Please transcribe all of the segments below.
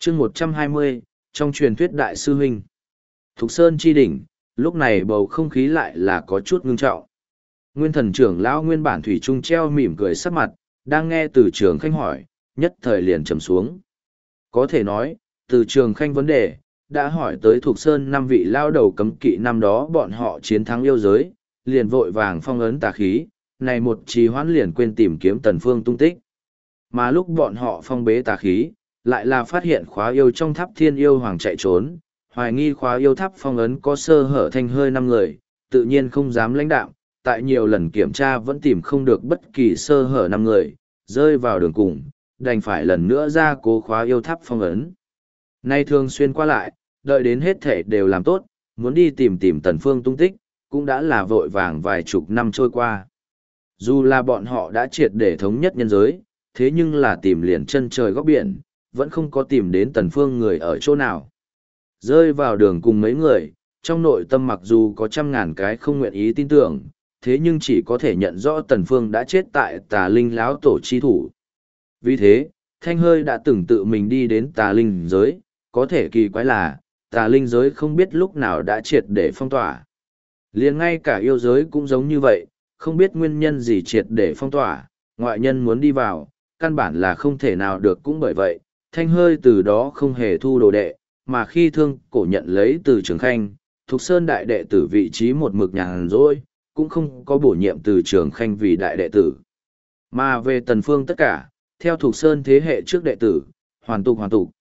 chương 120, trong truyền thuyết đại sư huynh. Thục Sơn chi đỉnh, lúc này bầu không khí lại là có chút ngưng trọng. Nguyên thần trưởng lão nguyên bản thủy trung treo mỉm cười sắc mặt, đang nghe từ trường khanh hỏi, nhất thời liền trầm xuống. Có thể nói, từ trường khanh vấn đề, đã hỏi tới Thục Sơn 5 vị lao đầu cấm kỵ năm đó bọn họ chiến thắng yêu giới, liền vội vàng phong ấn tà khí, này một trì hoãn liền quên tìm kiếm Tần Phương tung tích. Mà lúc bọn họ phong bế tà khí, lại là phát hiện khóa yêu trong tháp thiên yêu hoàng chạy trốn, hoài nghi khóa yêu tháp phong ấn có sơ hở thanh hơi 5 người, tự nhiên không dám lãnh đạm, tại nhiều lần kiểm tra vẫn tìm không được bất kỳ sơ hở 5 người, rơi vào đường cùng, đành phải lần nữa ra cố khóa yêu tháp phong ấn. Nay thường xuyên qua lại, đợi đến hết thể đều làm tốt, muốn đi tìm Tần Phương tung tích, cũng đã là vội vàng vài chục năm trôi qua. Dù là bọn họ đã triệt để thống nhất nhân giới, thế nhưng là tìm liền chân trời góc biển, vẫn không có tìm đến Tần Phương người ở chỗ nào. Rơi vào đường cùng mấy người, trong nội tâm mặc dù có trăm ngàn cái không nguyện ý tin tưởng, thế nhưng chỉ có thể nhận rõ Tần Phương đã chết tại Tà Linh lão tổ chi thủ. Vì thế, Thanh Hơi đã từng tự mình đi đến Tà Linh giới, có thể kỳ quái là, Tà Linh giới không biết lúc nào đã triệt để phong tỏa. Liền ngay cả yêu giới cũng giống như vậy, không biết nguyên nhân gì triệt để phong tỏa, ngoại nhân muốn đi vào, căn bản là không thể nào được. Cũng bởi vậy, Thanh Hơi từ đó không hề thu đồ đệ, mà khi Thương Cổ nhận lấy từ Trường Khanh, Thục Sơn đại đệ tử vị trí một mực nhàn rỗi, cũng không có bổ nhiệm từ Trường Khanh vì đại đệ tử. Mà về Tần Phương tất cả, theo Thục Sơn thế hệ trước đệ tử, hoàn tục,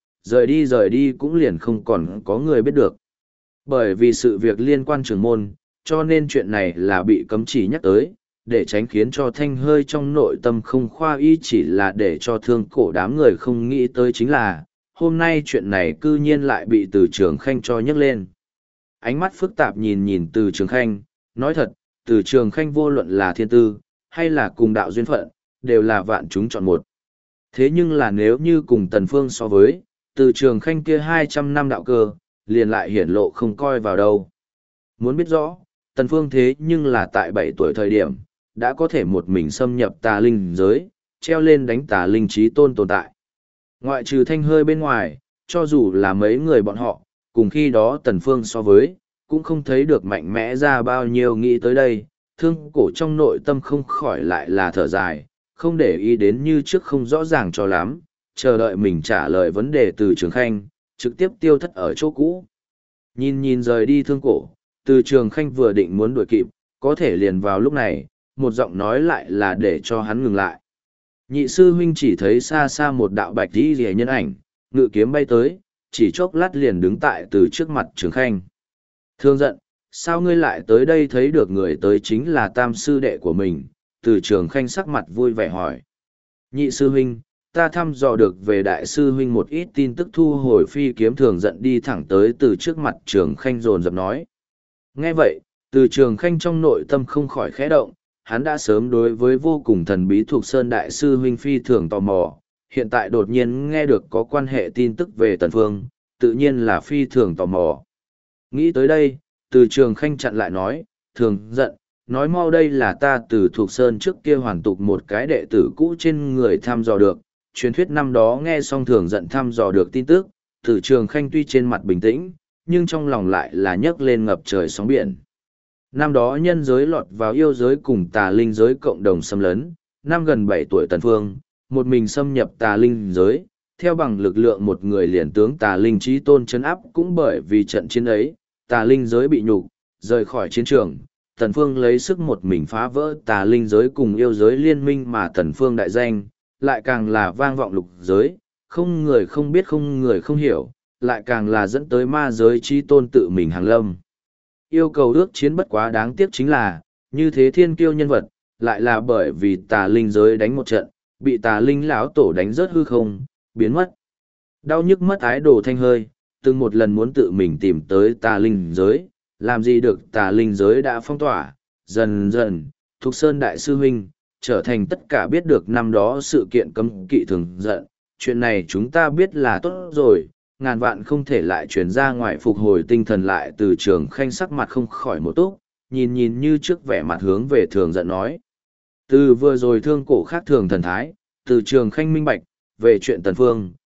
rời đi cũng liền không còn có người biết được. Bởi vì sự việc liên quan trưởng môn, cho nên chuyện này là bị cấm chỉ nhắc tới, để tránh khiến cho Thanh Hơi trong nội tâm không khoa y, chỉ là để cho Thương Cổ đám người không nghĩ tới chính là, hôm nay chuyện này cư nhiên lại bị từ Trường Khanh cho nhắc lên. Ánh mắt phức tạp nhìn từ Trường Khanh, nói thật, từ Trường Khanh vô luận là thiên tư, hay là cùng đạo duyên phận, đều là vạn chúng chọn một. Thế nhưng là nếu như cùng Tần Phương so với, từ Trường Khanh kia 200 năm đạo cơ, liền lại hiển lộ không coi vào đâu. Muốn biết rõ, Tần Phương thế nhưng là tại 7 tuổi thời điểm, đã có thể một mình xâm nhập Tà Linh giới, treo lên đánh Tà Linh chí tôn tồn tại. Ngoại trừ Thanh Hơi bên ngoài, cho dù là mấy người bọn họ, cùng khi đó Tần Phương so với, cũng không thấy được mạnh mẽ ra bao nhiêu. Nghĩ tới đây, Thương Cổ trong nội tâm không khỏi lại là thở dài, không để ý đến như trước không rõ ràng cho lắm, chờ đợi mình trả lời vấn đề từ Trường Khanh, trực tiếp tiêu thất ở chỗ cũ. Nhìn rời đi Thương Cổ, từ Trường Khanh vừa định muốn đuổi kịp, có thể liền vào lúc này, một giọng nói lại là để cho hắn ngừng lại. Nhị sư huynh chỉ thấy xa xa một đạo bạch y rìa nhân ảnh, ngự kiếm bay tới, chỉ chốc lát liền đứng tại từ trước mặt Trường Khanh. Thương giận, sao ngươi lại tới đây? Thấy được người tới chính là tam sư đệ của mình, từ Trường Khanh sắc mặt vui vẻ hỏi. Nhị sư huynh, ta thăm dò được về đại sư huynh một ít tin tức. Thu hồi phi kiếm Thường giận đi thẳng tới từ trước mặt Trường Khanh dồn dập nói. Nghe vậy, từ Trường Khanh trong nội tâm không khỏi khẽ động, hắn đã sớm đối với vô cùng thần bí thuộc Sơn đại sư huynh phi thường tò mò, hiện tại đột nhiên nghe được có quan hệ tin tức về Tần Phương, tự nhiên là phi thường tò mò. Nghĩ tới đây, từ Trường Khanh chặn lại nói, Thường giận, nói mau, đây là ta từ thuộc Sơn trước kia hoàn tục một cái đệ tử cũ trên người thăm dò được. Truyền thuyết năm đó nghe xong Thường giận thăm dò được tin tức, từ Trường Khanh tuy trên mặt bình tĩnh, nhưng trong lòng lại là nhấc lên ngập trời sóng biển. Năm đó nhân giới lọt vào yêu giới cùng Tà Linh giới cộng đồng xâm lấn, năm gần 7 tuổi Tần Phương, một mình xâm nhập Tà Linh giới, theo bằng lực lượng một người liền tướng Tà Linh chí tôn trấn áp. Cũng bởi vì trận chiến ấy, Tà Linh giới bị nhục, rời khỏi chiến trường, Tần Phương lấy sức một mình phá vỡ Tà Linh giới cùng yêu giới liên minh, mà Tần Phương đại danh, lại càng là vang vọng lục giới, không người không biết, không người không hiểu, lại càng là dẫn tới ma giới chí tôn tự mình hàng lâm. Yêu cầu ước chiến, bất quá đáng tiếc chính là, như thế thiên kiêu nhân vật, lại là bởi vì Tà Linh giới đánh một trận, bị Tà Linh lão tổ đánh rớt hư không, biến mất. Đau nhức mất ái đồ Thanh Hơi, từng một lần muốn tự mình tìm tới Tà Linh giới, làm gì được, Tà Linh giới đã phong tỏa. Dần dần, Thục Sơn đại sư huynh trở thành tất cả biết được năm đó sự kiện cấm kỵ Thường giận. Chuyện này chúng ta biết là tốt rồi, ngàn vạn không thể lại truyền ra ngoài. Phục hồi tinh thần lại, từ Trường Khanh sắc mặt không khỏi một túc, nhìn như trước vẻ mặt hướng về Thường giận nói. Từ vừa rồi Thương Cổ khác thường thần thái, từ Trường Khanh minh bạch về chuyện Tần Phương,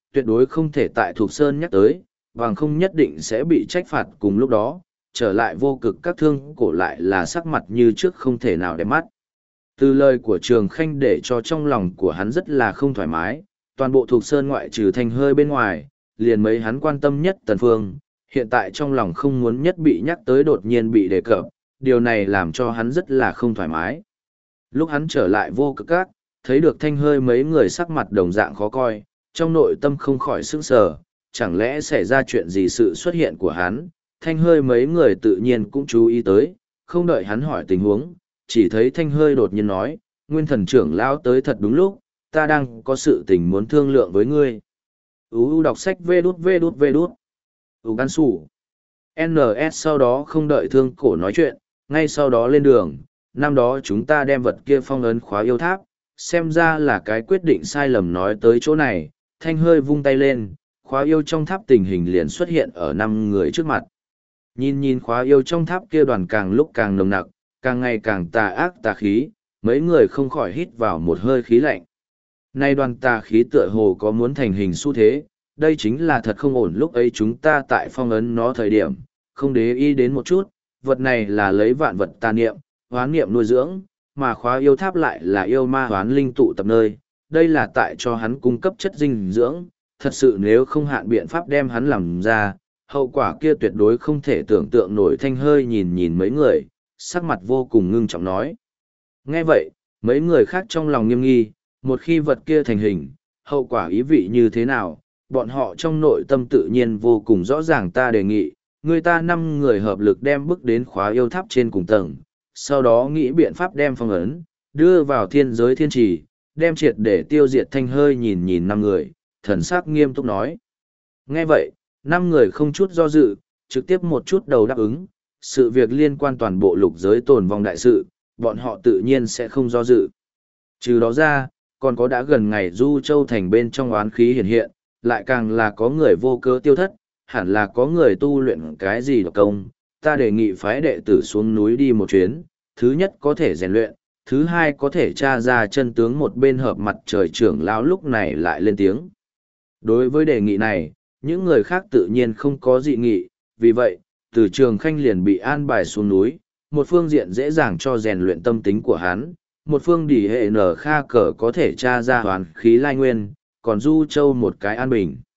tuyệt đối không thể tại Thục Sơn nhắc tới, bằng không nhất định sẽ bị trách phạt cùng lúc đó, trở lại vô cực các thương cổ lại là sắc mặt như trước không thể nào đẹp mắt. Từ lời của Trường Khanh để cho trong lòng của hắn rất là không thoải mái, toàn bộ Thục Sơn ngoại trừ Thanh Hơi bên ngoài, liền mấy hắn quan tâm nhất Tần Phương, hiện tại trong lòng không muốn nhất bị nhắc tới đột nhiên bị đề cập, điều này làm cho hắn rất là không thoải mái. Lúc hắn trở lại vô cực các, thấy được Thanh Hơi mấy người sắc mặt đồng dạng khó coi, trong nội tâm không khỏi sững sờ, chẳng lẽ xảy ra chuyện gì sự xuất hiện của hắn, Thanh Hơi mấy người tự nhiên cũng chú ý tới, không đợi hắn hỏi tình huống, chỉ thấy Thanh Hơi đột nhiên nói, Nguyên Thần trưởng lão tới thật đúng lúc, ta đang có sự tình muốn thương lượng với ngươi. Đọc sách vê đút. Gan sủ. NS sau đó không đợi thương cổ nói chuyện, ngay sau đó lên đường, năm đó chúng ta đem vật kia phong ấn khóa yêu tháp, xem ra là cái quyết định sai lầm nói tới chỗ này, Thanh Hơi vung tay lên, khóa yêu trong tháp tình hình liền xuất hiện ở 5 người trước mặt. Nhìn khóa yêu trong tháp kia đoàn càng lúc càng nồng nặc, càng ngày càng tà ác tà khí, mấy người không khỏi hít vào một hơi khí lạnh. Nay đoàn tà khí tựa hồ có muốn thành hình xu thế, đây chính là thật không ổn lúc ấy chúng ta tại phong ấn nó thời điểm, không để ý đến một chút, vật này là lấy vạn vật tà niệm, hoán niệm nuôi dưỡng, mà khóa yêu tháp lại là yêu ma hoán linh tụ tập nơi, đây là tại cho hắn cung cấp chất dinh dưỡng, thật sự nếu không hạn biện pháp đem hắn làm ra, hậu quả kia tuyệt đối không thể tưởng tượng nổi. Thanh Hơi nhìn mấy người, sắc mặt vô cùng ngưng trọng nói. Nghe vậy, mấy người khác trong lòng nghiêm nghi, một khi vật kia thành hình, hậu quả ý vị như thế nào, bọn họ trong nội tâm tự nhiên vô cùng rõ ràng. Ta đề nghị, người ta 5 người hợp lực đem bước đến khóa yêu tháp trên cùng tầng, sau đó nghĩ biện pháp đem phong ấn, đưa vào thiên giới thiên trì, đem triệt để tiêu diệt. Thanh Hơi nhìn 5 người, thần sắc nghiêm túc nói. Nghe vậy, 5 người không chút do dự, trực tiếp một chút đầu đáp ứng, sự việc liên quan toàn bộ lục giới tồn vong đại sự, bọn họ tự nhiên sẽ không do dự. Trừ đó ra, còn có đã gần ngày Du Châu thành bên trong oán khí hiện hiện, lại càng là có người vô cớ tiêu thất, hẳn là có người tu luyện cái gì độc công, ta đề nghị phái đệ tử xuống núi đi một chuyến, thứ nhất có thể rèn luyện, thứ hai có thể tra ra chân tướng. Một bên hợp mặt trời trưởng lão lúc này lại lên tiếng. Đối với đề nghị này, những người khác tự nhiên không có dị nghị, vì vậy, từ Trường Khanh liền bị an bài xuống núi, một phương diện dễ dàng cho rèn luyện tâm tính của hắn, một phương đỉ hệ nở kha cờ có thể tra ra hoàn khí lai nguyên, còn Du Châu một cái an bình.